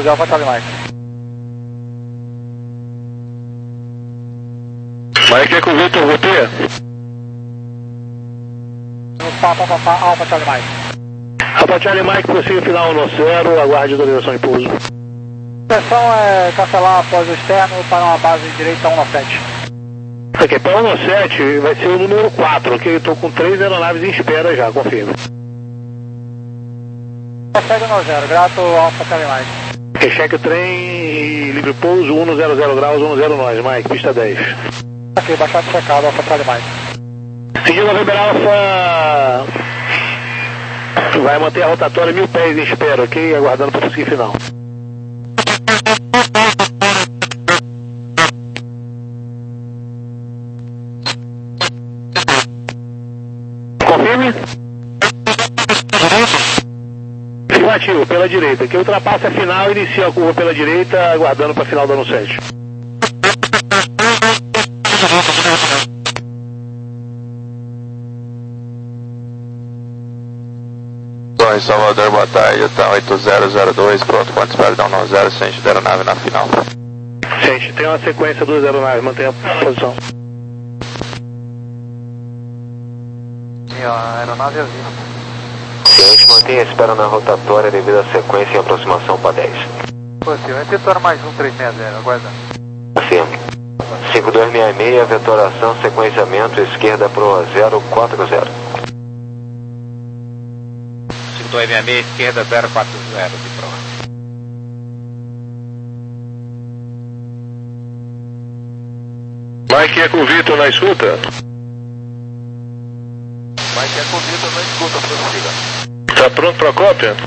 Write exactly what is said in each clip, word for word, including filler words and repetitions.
de Alpha Charlie Mike. Mike é com o Vitor, roteia. Papa, Papa, Alpha Charlie Mike. Alpha Charlie Mike, prossiga final no zero, aguarde a autorização de pouso. A intenção é cancelar após o externo para uma base direita um sete. Ok, para um sete vai ser o número quatro, ok? Eu estou com três aeronaves em espera já, confirma. Segue no zero, grato Alpha Charlie Mike. Ok, cheque o trem e livre pouso, um zero zero graus, um zero nós, Mike, pista dez. Ok, baixado checado, Alpha Charlie Mike. Seguindo a November Alpha, vai manter a rotatória mil pés em espera, ok? Aguardando para o seguir final. Confirme. Afirmativo, pela direita, que ultrapassa a final e inicia a curva pela direita, aguardando para a final do ano sete. Em Salvador, boa tarde, está oito zero zero dois, pronto, quanto espera dar um nove zero, sente da aeronave na final. Sente, tem uma sequência duas aeronaves, mantenha a posição. Sim, a aeronave é viva. Ciente, mantenha a espera na rotatória devido à sequência e aproximação para dez. Possível, repetor mais um três seis zero, aguarda. Confirma. cinco dois seis seis, vetoração, sequenciamento, esquerda pro zero quatro zero. cinco dois seis seis, esquerda zero quatro zero, de prova. Mike é com o Vitor na escuta? Mike é com o Vitor na escuta, prossiga. Está pronto para a cópia?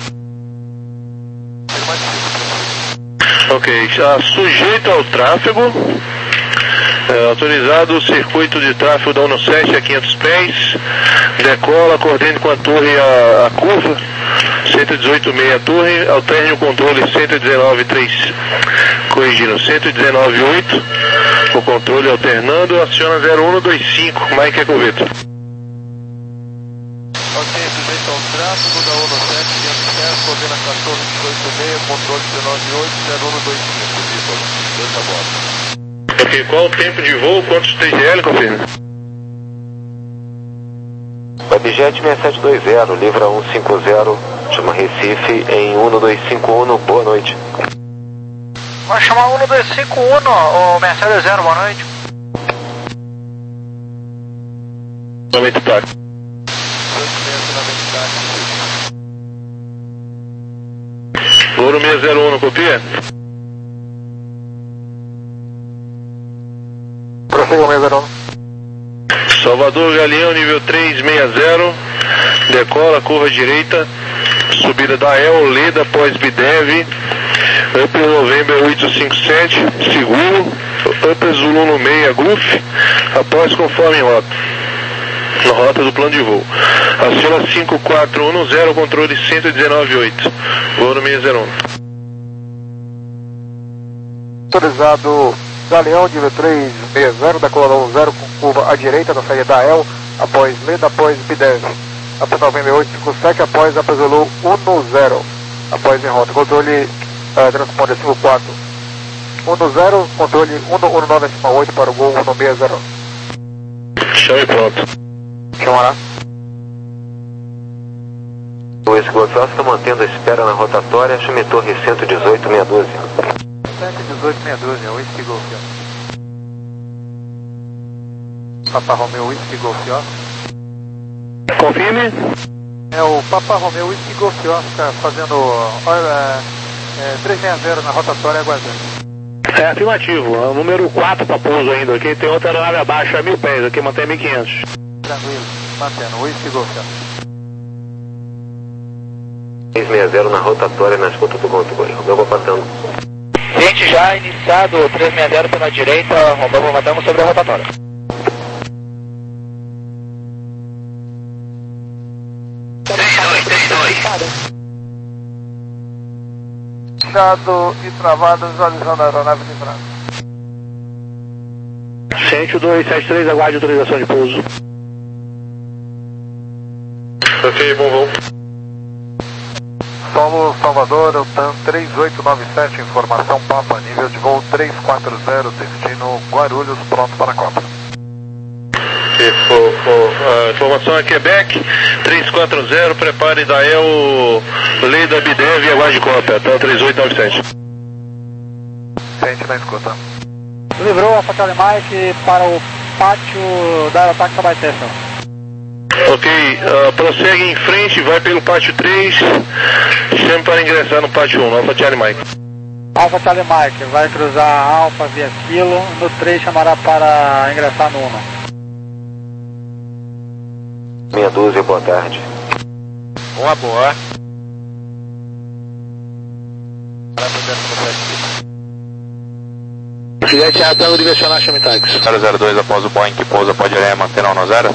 Ok, está sujeito ao tráfego, é, autorizado o circuito de tráfego da um sete a quinhentos pés, decola, coordene com a torre a, a curva, cento e dezoito meia a torre, alterne o controle cento e dezenove três, corrigindo, cento e dezenove oito, o controle alternando, aciona zero um dois cinco, Mike é com o Vitor. Ok, sujeito ao tráfego da um sete, quinhentos pés, coordena com a torre dezoito meia, controle dezenove oito, zero um dois cinco, Vitor, dois a bordo. Ok, qual o tempo de voo, quantos T G L, confirma? Webjet seis sete dois zero, livra cento e cinquenta, chama Recife em um dois cinco um, boa noite. Vai chamar um dois cinco um, o Mercedes zero, boa noite. Somente tá. Ouro seis zero um, não copia? Prossiga seis zero um. Salvador Galeão, nível três seis zero, decola, curva direita, subida da El, Leda, após Bidev, Upper November oito cinco sete, seguro, Upper Zulu no meia, Goof, após conforme rota, na rota do plano de voo. Aciona cinco quatro um zero, controle cento e dezenove oito, voo no seis zero um. Autorizado Galeão, nível três seis zero, decola um zero com curva à direita da saída da El, após Leda, após Bidev, após November oito cinco sete, após Apesolu um zero, após em rota, controle uh, transponder cinco quatro um zero, controle um nove oito para o gol um seis zero. Chame pronto. Chamará. O Esgozal está mantendo a espera na rotatória, chame torre cento e dezoito meia doze. cento e dezoito meia doze, é o Whisky Golf. Papa Romeo Whisky Golf Oscar. Confirme. É o Papa Romeo Whisky Golf Oscar fazendo olha, é, três seis zero na rotatória aguardando. É afirmativo, é o número quatro para pouso ainda, ok? Tem outra aeronave abaixo a mil pés, aqui mantém mil e quinhentos. Tranquilo, mantendo, Whisky Golf Oscar. seis seis zero na rotatória, na escuta do controle. Romeu passando. Gente, já iniciado o três seis zero pela direita, Romeu matamos sobre a rotatória. Dado e travado, visualizando a aeronave de branco. cento e dois sete três, aguarde autorização de pouso. Ok, bom voo. Solo Salvador, o TAM três oito nove sete, informação Papa, nível de voo três quatro zero, destino Guarulhos, pronto para a Copa. Uh, informação é Quebec, três quatro zero, prepare da E L, Leda Bidev e aguarde Copa, TAM três oito nove sete. Sente na escuta. Livrou Alpha Charlie Mike para o pátio da ataque da Baiteção. Ok, uh, prossegue em frente, vai pelo pátio três, chame para ingressar no pátio um, Alpha Charlie Mike. Alpha Charlie Mike, vai cruzar Alpha via Kilo, no três chamará para ingressar no um. Meia dúzia, boa tarde. Boa, boa. Juliette, a tango direcional, chame táxi. zero zero dois após o Boeing que pousa, pode areia, mantendo a zero.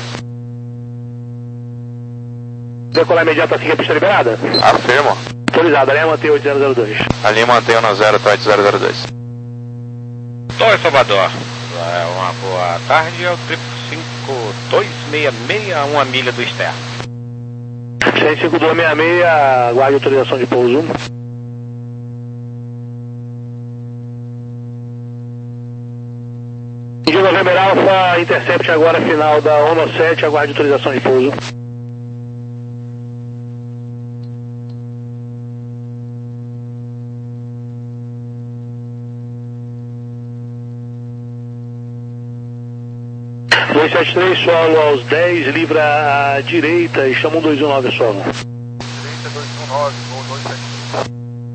Decolar imediato assim que a pista liberada? Afirmo. Autorizado, areia mantém oito zero zero dois. Ali mantém a zero, tá oito zero zero dois. Oi, Salvador. É uma boa tarde, é o triplo cinco dois seis seis a uma milha do externo. seis cinco dois seis seis, aguarde autorização de pouso. De November Alpha, intercept agora final da ONU sete, aguarde autorização de pouso. dois sete três, solo aos dez, livra à direita e chama um dois um nove solo. Direita dois um nove, voo dois sete três.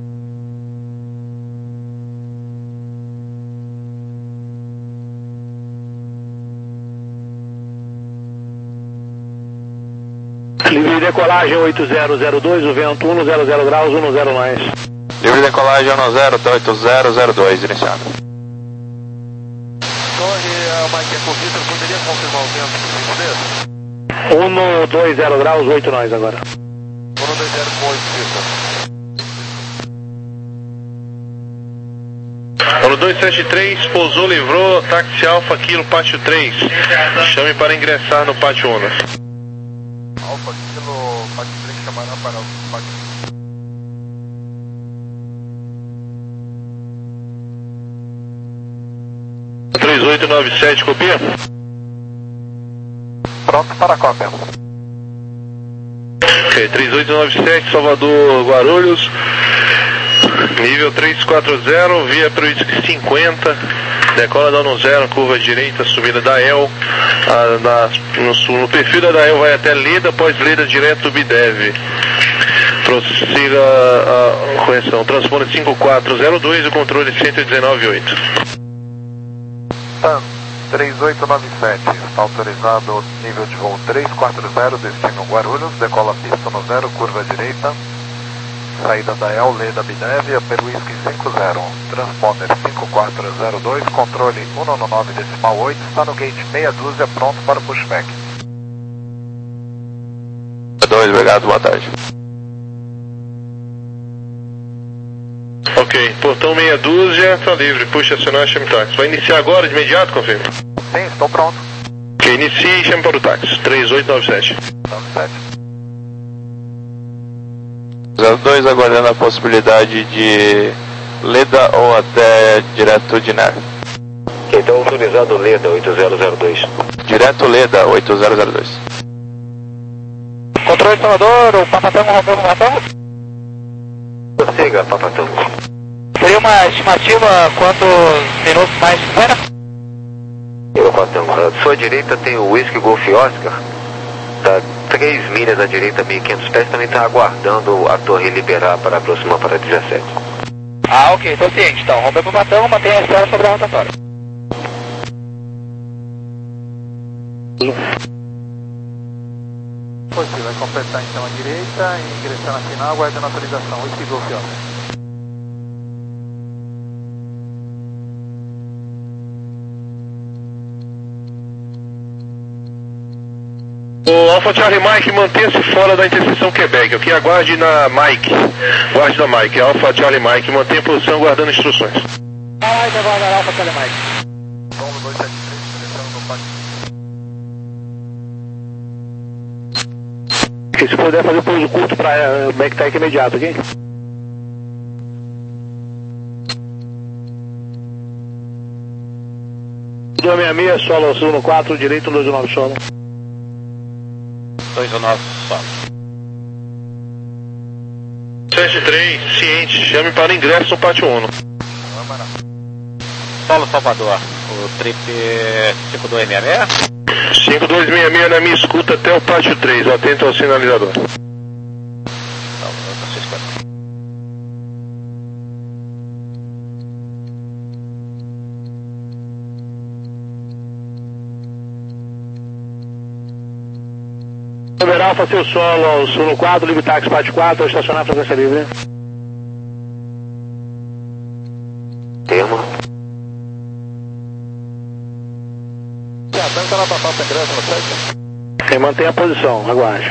Livre decolagem oito zero zero dois, o vento um zero zero graus, um zero mais. Livre decolagem um zero, tá oito zero zero dois, iniciado. Torre, a Mike é corrida, poderia confirmar o vento, por gentileza? um dois zero graus, oito nós agora. um dois zero com oito, Vitor. Ano dois sete três, pousou, livrou, táxi Alfa, Kilo, pátio três. Chame para ingressar no pátio um. Alfa Kilo, pátio três chamará para o pátio. três oito nove sete, copia? Pronto para a cópia. Ok, três oito nove sete, Salvador, Guarulhos. Nível três quatro zero, via para o cinquenta. Decola da ONU zero, curva direita, subida da E L. A, na, no, no perfil da E L vai até Leda, após Leda direto Bidev. Prossiga a, a correção. Transponder cinco quatro zero dois, o controle cento e dezenove oito. TAM três oito nove sete, está autorizado nível de voo três quatro zero, destino Guarulhos, decola pista no zero, curva direita, saída da E L, Leda Bidev, pelo Whisky cinco zero, transponder cinco quatro zero dois, controle cento e nove decimal oito, está no gate meia dúzia, pronto para o pushback. dois, obrigado, boa tarde. Ok, portão meia dúzia, está livre, puxa acionar, chame táxi. Vai iniciar agora, de imediato, confirma? Sim, estou pronto. Ok, inicie e chame para o táxi, três oito nove sete. nove sete. zero dois aguardando a possibilidade de Leda ou até direto de N E R. Ok, então autorizado Leda oito zero zero dois. Direto Leda oito zero zero dois. Controle de Salvador, o Papatango rompeu com o Papatango? Prossiga, Papatango. Seria uma estimativa quantos minutos mais espera? Eu, Papatango. À sua direita tem o Whisky Golf Oscar. Tá três milhas à direita, mil e quinhentos pés, também está aguardando a torre liberar para aproximar para dezessete. Ah, ok, estou ciente. Então, rompeu para o batão, mantenha a espera sobre a rotatória. Você vai completar então a direita e ingressar na final, aguardando a autorização. Whisky Golf Oscar. O Alpha Charlie Mike, mantenha-se fora da interseção Quebec, ok? Aguarde na Mike. Aguarde na Mike. Alpha Charlie Mike, mantenha a posição aguardando instruções. Ai, vai aguardar Alpha Charlie Mike. Tom dois sete três, direção no pátio. E se puder fazer o pouso curto para Backtrack imediato, ok? dois seis seis, solo um um quatro, direito um dois nove solo. dois um nove solo. sete três, ciente, chame para ingresso no pátio um. Solo Salvador, o trip cinco dois seis seis. cinco dois seis seis na minha escuta até o pátio três, atento ao sinalizador. Número Alfa, seu solo ao sul no quatro, livre táxi pátio quatro, estacionar a frequência livre. Termo. Tá na total sem ingresso no sete. E mantém a posição, aguarde.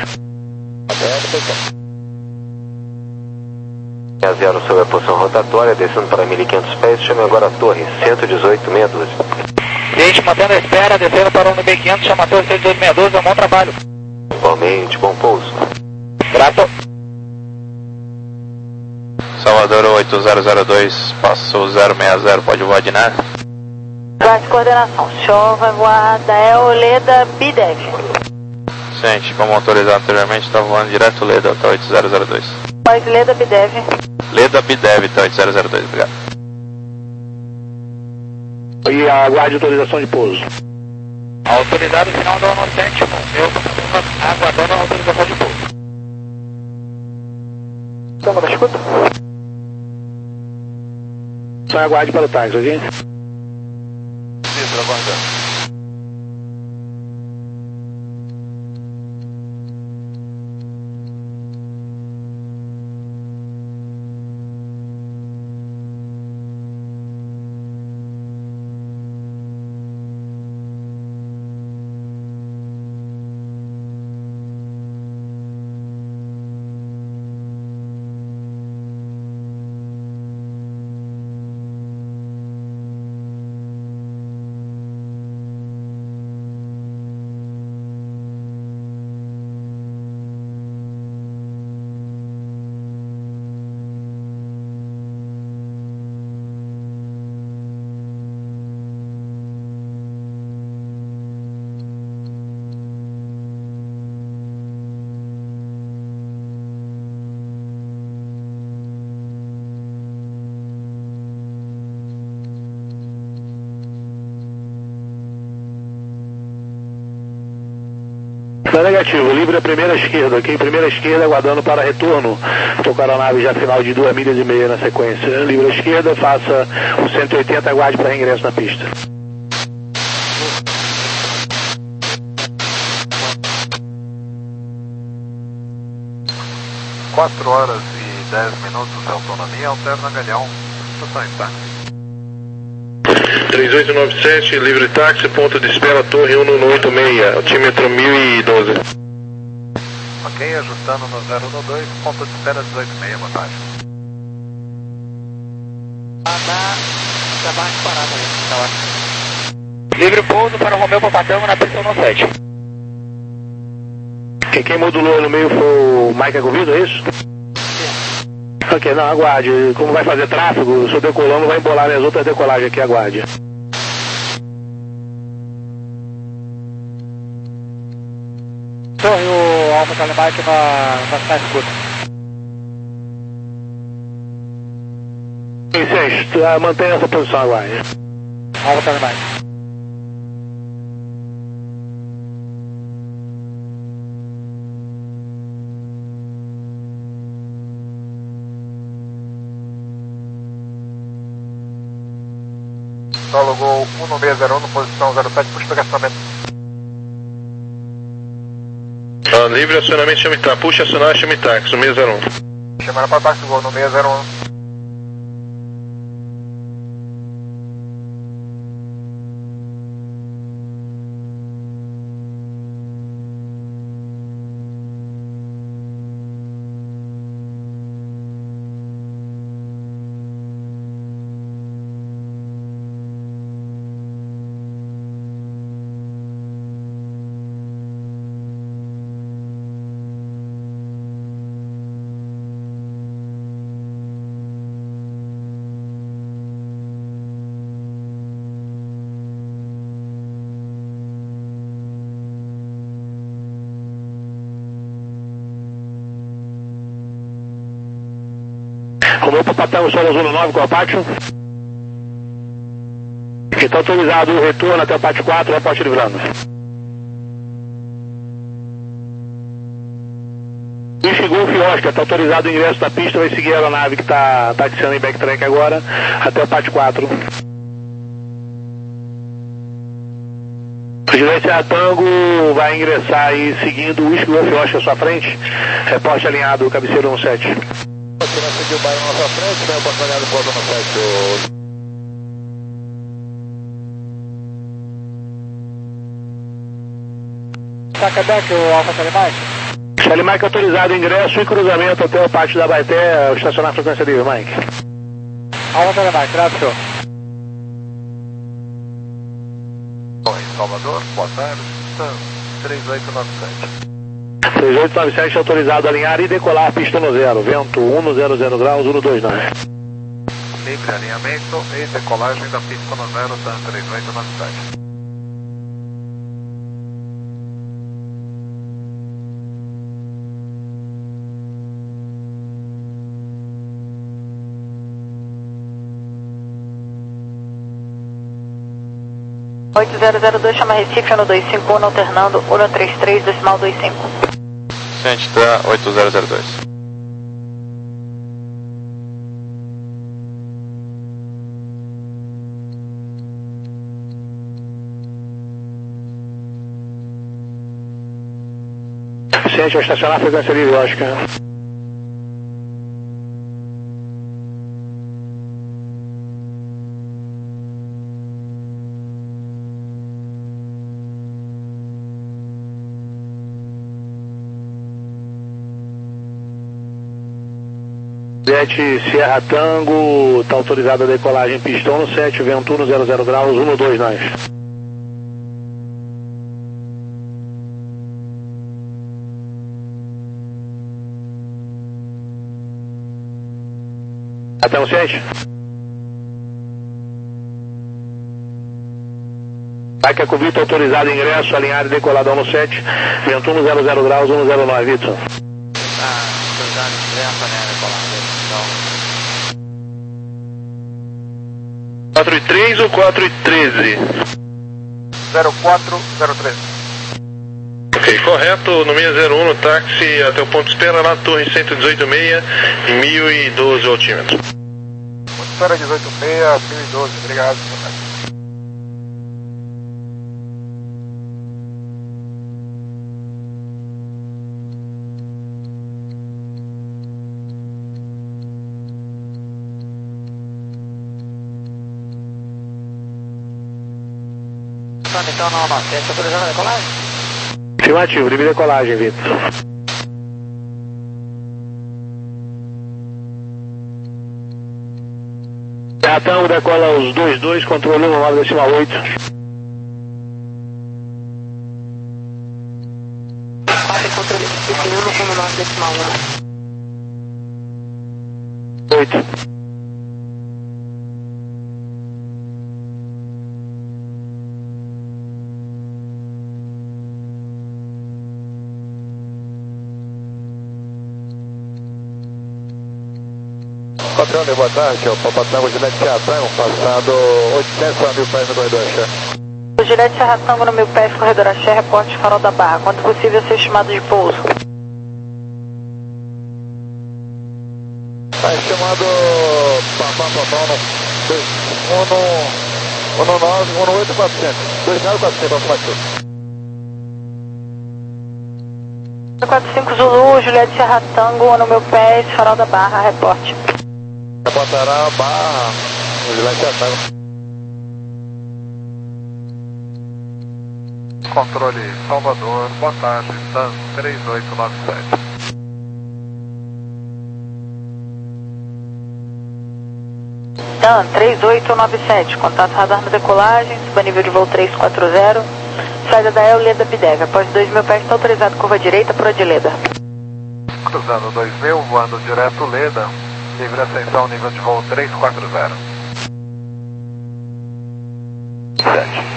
A zero sobre a posição rotatória, descendo para mil e quinhentos pés, chame agora a torre, cento e dezoito, meia dúzia. Gente, mantendo a espera, descendo para o no B quinhentos, chama a torre cento e dezoito, meia dúzia, bom trabalho. Igualmente, bom pouso. Grato. Salvador oito zero zero dois, passou zero seis zero, pode voar de nave? Base de coordenação, show, vai voar da E O Leda B D E V. Gente, como autorizado anteriormente, está voando direto Leda até oito zero zero dois. Pode Leda B D E V. Leda B D E V até oito zero zero dois, obrigado. E aguarde autorização de pouso. Autorizado final da ONU sete, eu aguardando a autorização de pouso. Estamos na escuta? Só aguarde para o táxi, ok? Isso, aguardando. Tá negativo, livre a primeira esquerda, ok? Primeira esquerda, aguardando para retorno. Tocar a nave já final de duas milhas e meia na sequência. Livre a esquerda, faça o cento e oitenta, aguarde para reingresso na pista. quatro horas e dez minutos de autonomia, alterna Galeão, estações, tá? três oito nove sete, livre táxi, ponto de espera, torre um um oito seis, altímetro mil e doze. Ok, ajustando no zero um dois, ponto de espera dezoito e meia, boa tarde. Livre pouso para o Romeu Papatamo na pista um sete. Quem, quem modulou no meio foi o Mike Agovido, é isso? Ok, não, aguarde. Como vai fazer tráfego, o seu decolando vai embolar as outras decolagens aqui, aguarde. Torre, o Alfa Telemark na, na, na escuta. Vicente, uh, mantenha essa posição agora. Alfa Telemark. Solo Gol um um seis zero um, posição zero sete, puxa para acionamento. Ah, livre acionamento, chame táxi. Puxa acionar, chame táxi, seis zero um. Chamando para táxi Gol no seis zero um. Vou para o Patango Solo Zulu nove com o pátio. Está autorizado o retorno até o pátio quatro, reporte livrando. Whisky Golf Oscar, está autorizado o ingresso da pista, vai seguir a aeronave que está taxiando em backtrack agora, até o pátio quatro. O Juliette Tango vai ingressar aí seguindo o Whisky Golf Oscar à sua frente, reporte alinhado, cabeceiro um sete. Aqui na seguir o bairro na sua frente, né, o batalhado volta no sete. Tá, Quebec, o Alfa Telemike? Telemike autorizado ingresso e cruzamento até o pátio da Baeté, estacionar a frequência livre, Mike. Alfa Telemike, graças, senhor. Bom, em Salvador, boa tarde, três oito nove sete. três oito nove sete autorizado a alinhar e decolar pista no zero, vento um zero zero graus, um dois nove. Livre alinhamento e decolagem da pista no zero, TAM três oito nove sete. oito zero zero dois, chama Recife, ano dois cinco um, alternando, um três três, decimal dois cinco. Ciente da oito zero zero dois. Ciente, vai estacionar a frequência livre, Oscar. Juliette Sierra Tango, está autorizada a decolagem pistão no sete, vento um zero zero graus, um dois nove. Até o sete. Aqui a Cubito autorizado ingresso, alinhado e decoladão no sete, vento um zero zero graus, um zero nove, Vitor. Ah, autorizado ingresso, né, decolado. quatro e três ou quatro e treze? zero quatro zero três. Ok, correto, no seis zero um no táxi até o ponto de espera lá, torre cento e dezoito vírgula seis, em mil e doze altímetro. Espera dezoito vírgula seis, mil e doze, obrigado. Então não, não, tem autorizado a decolagem? Afirmativo, livre decolagem, Vitor. Terratão decola os dois dois, controle um nove decimal oito. quatro, controle um nove decimal um. oito. Patrão, boa tarde, o Papatango Juliette Serra Tango, passado oitocentos a mil pés no corredor Axé. O Juliette Serra Tango no mil pés, corredor Axé, reporte Farol da Barra. Quanto possível ser estimado de pouso? Tá estimado Papam Papam um nove, um oito quatrocentos, dois mil e quatrocentos, afirmativo. quatro cinco Zulu, Juliette Serra Tango no mil pés, Farol da Barra, reporte. Reportará Barra, o Juliette Serra Tango. Controle Salvador, boa tarde, TAM três oito nove sete. TAM três oito nove sete, contato radar na decolagem, suba nível de voo trezentos e quarenta, saída da El Leda Bidev, após dois mil pés está autorizado curva direita por Odileda. Cruzando dois mil, voando direto Leda, livre ascensão nível de voo trezentos e quarenta. sete.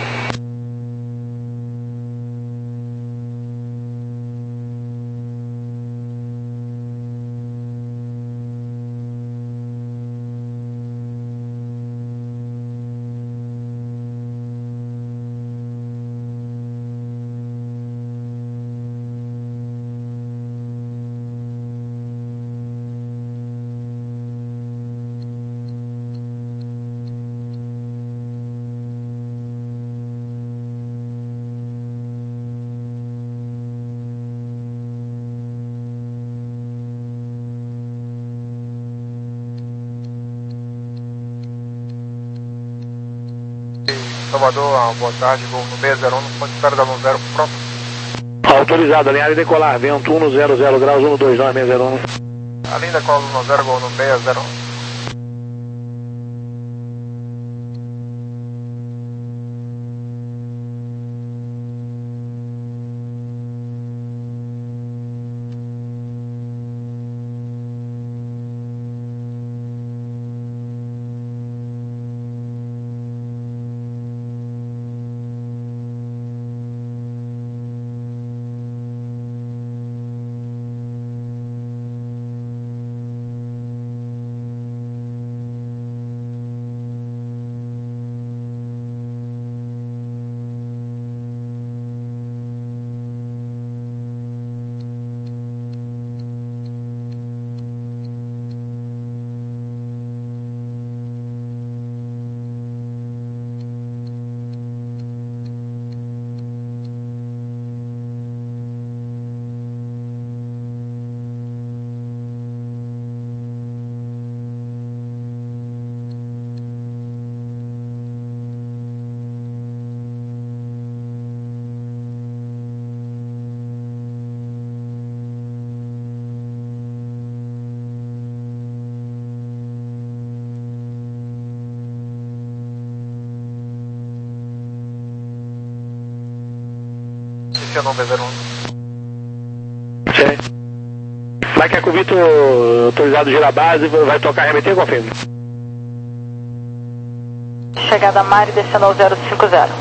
Salvador, boa tarde, gol no seis zero um, no ponto de espera da um zero, pronto. Autorizado, alinhar e decolar, vento um zero zero graus, um dois nove seis zero um. Alinha decola um zero, gol no seis zero um. Esse é o zero um. Certo. Vai que a Covito, autorizado a girar a base, vai tocar remeter, confirma. Chegada a Mari, descendo ao zero cinco zero.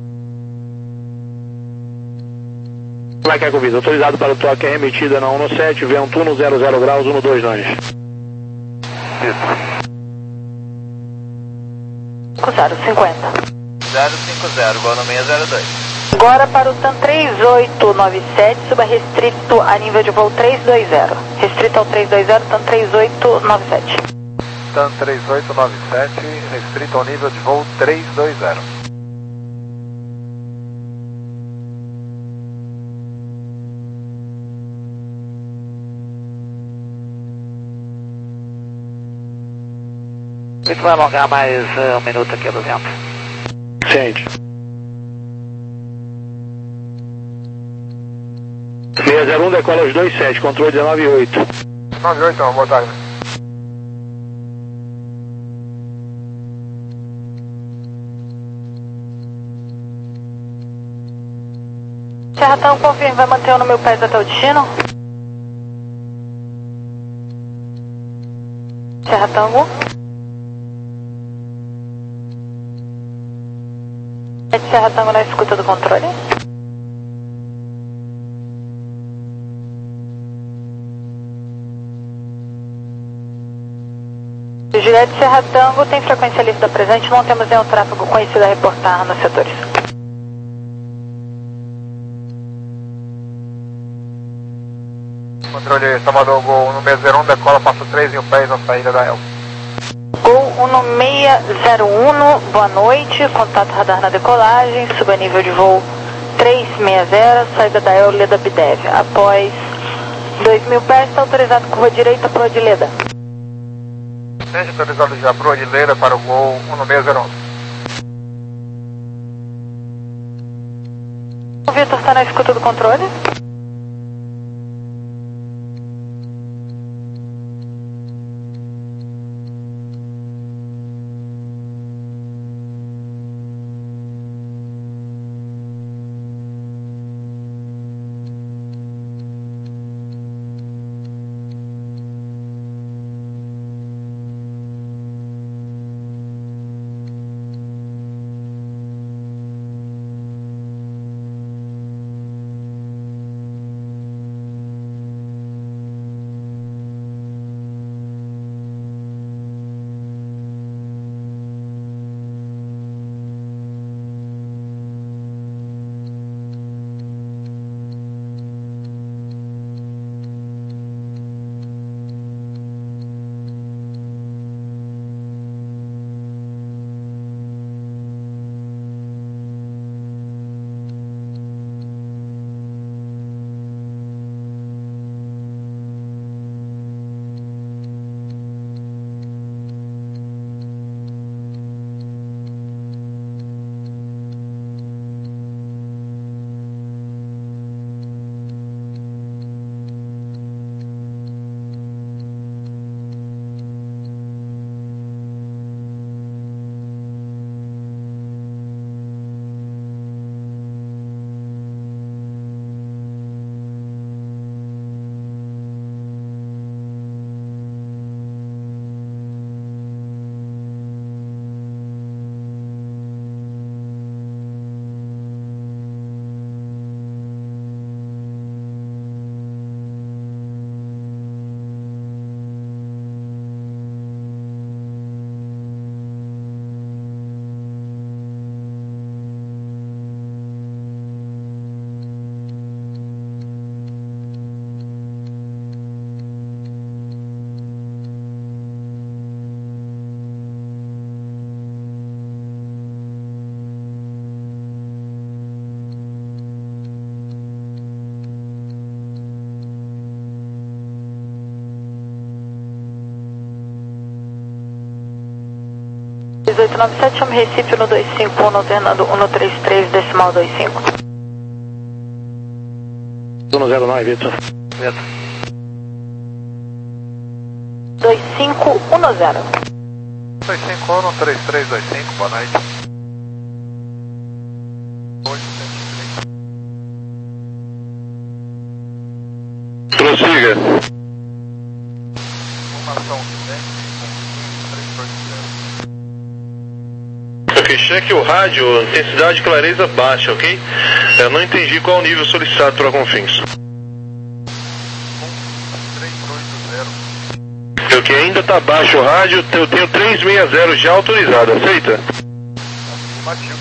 Vai que a Covito, autorizado para o toque, remetida na um sete, vento um zero zero graus, um dois nove. Isso. cinco zero cinquenta. zero cinco zero, gol no seis zero dois. Agora para o TAM três oito nove sete, suba restrito a nível de voo três dois zero. Restrito ao três dois zero, TAM três oito nove sete. TAM três oito nove sete, restrito ao nível de voo três dois zero. Isso vai alongar mais uh, um minuto aqui do vento. Sente. seis zero um decola os dois sete, controle dezenove oito. nove oito, então, boa tarde. Serra Tango, confirme, vai manter o número pés até o destino? Serra Tango. Serra Tango na escuta do controle. Juliette Serra Tango, tem frequência livre presente, não temos nenhum tráfego conhecido a reportar nos setores. Controle Salvador, gol no seis zero um, decola, passo três mil pés na saída da El. Gol um seis zero um, boa noite, contato radar na decolagem, suba nível de voo três seis zero, saída da El, Leda Bidev. Após dois mil pés, está autorizado curva direita para o Adileda. Seja autorizado já para o Adileda para o gol um seis zero um. O Vitor está na escuta do controle. oito nove sete, chame Recife no dois cinco um, alternando um três três, decimal dois cinco. um zero nove, Vitor. Vitor. dois cinco um zero. dois cinco um, três três dois cinco, boa noite. Prossiga. Informação três dois zero. Ok, cheque o rádio, intensidade e clareza baixa, ok? Eu não entendi qual o nível solicitado para Confins. três oito zero. Ok, ainda está baixo o rádio, eu tenho trezentos e sessenta já autorizado, aceita? Afirmativo.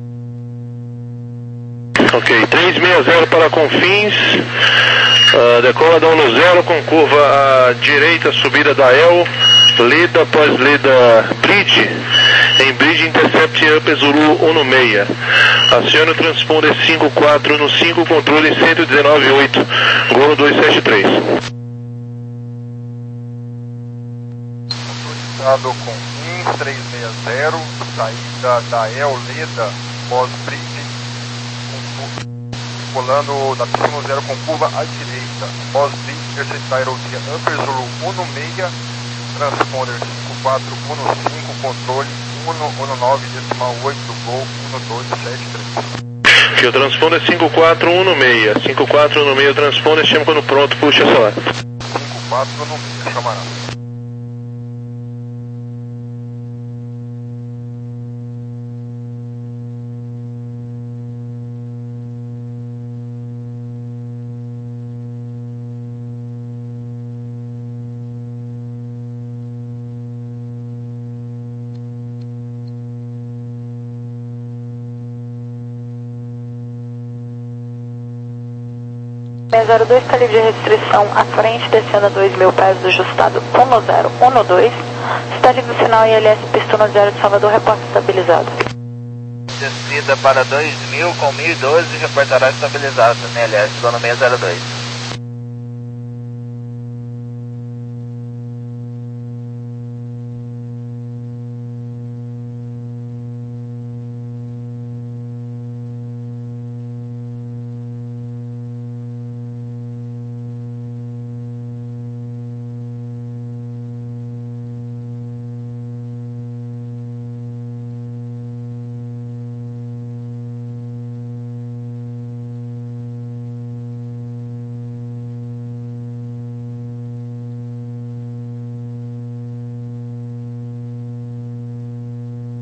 Ok, trezentos e sessenta para Confins, uh, decola da um zero com curva à direita, subida da El, Leda após Leda Bridge, em Bridge Intercept Up Zulu um seis. Acione o transponder cinco quatro um cinco, controle cento e dezenove oito, Golo duzentos e setenta e três. Autorizado com um três seis zero, saída da El Leda, pós-bridge, colando da pista um zero com curva à direita, pós-bridge, terceiro aerodinha Upper Zulu um seis, transponder cinco quatro um cinco, controle um um nove, decimal oito, Gol um dois sete três. Que o transponder cinco quatro um seis, cinco quatro um seis, o transponder, chama quando pronto, puxa só. cinco quatro um seis, chamará. seis zero dois está livre de restrição à frente, descendo a dois mil pés, ajustado um zero um dois. Está livre final I L S pista um zero de Salvador, reporte estabilizado. Descida para dois mil com mil e doze, reportará estabilizado no I L S, zona seis zero dois.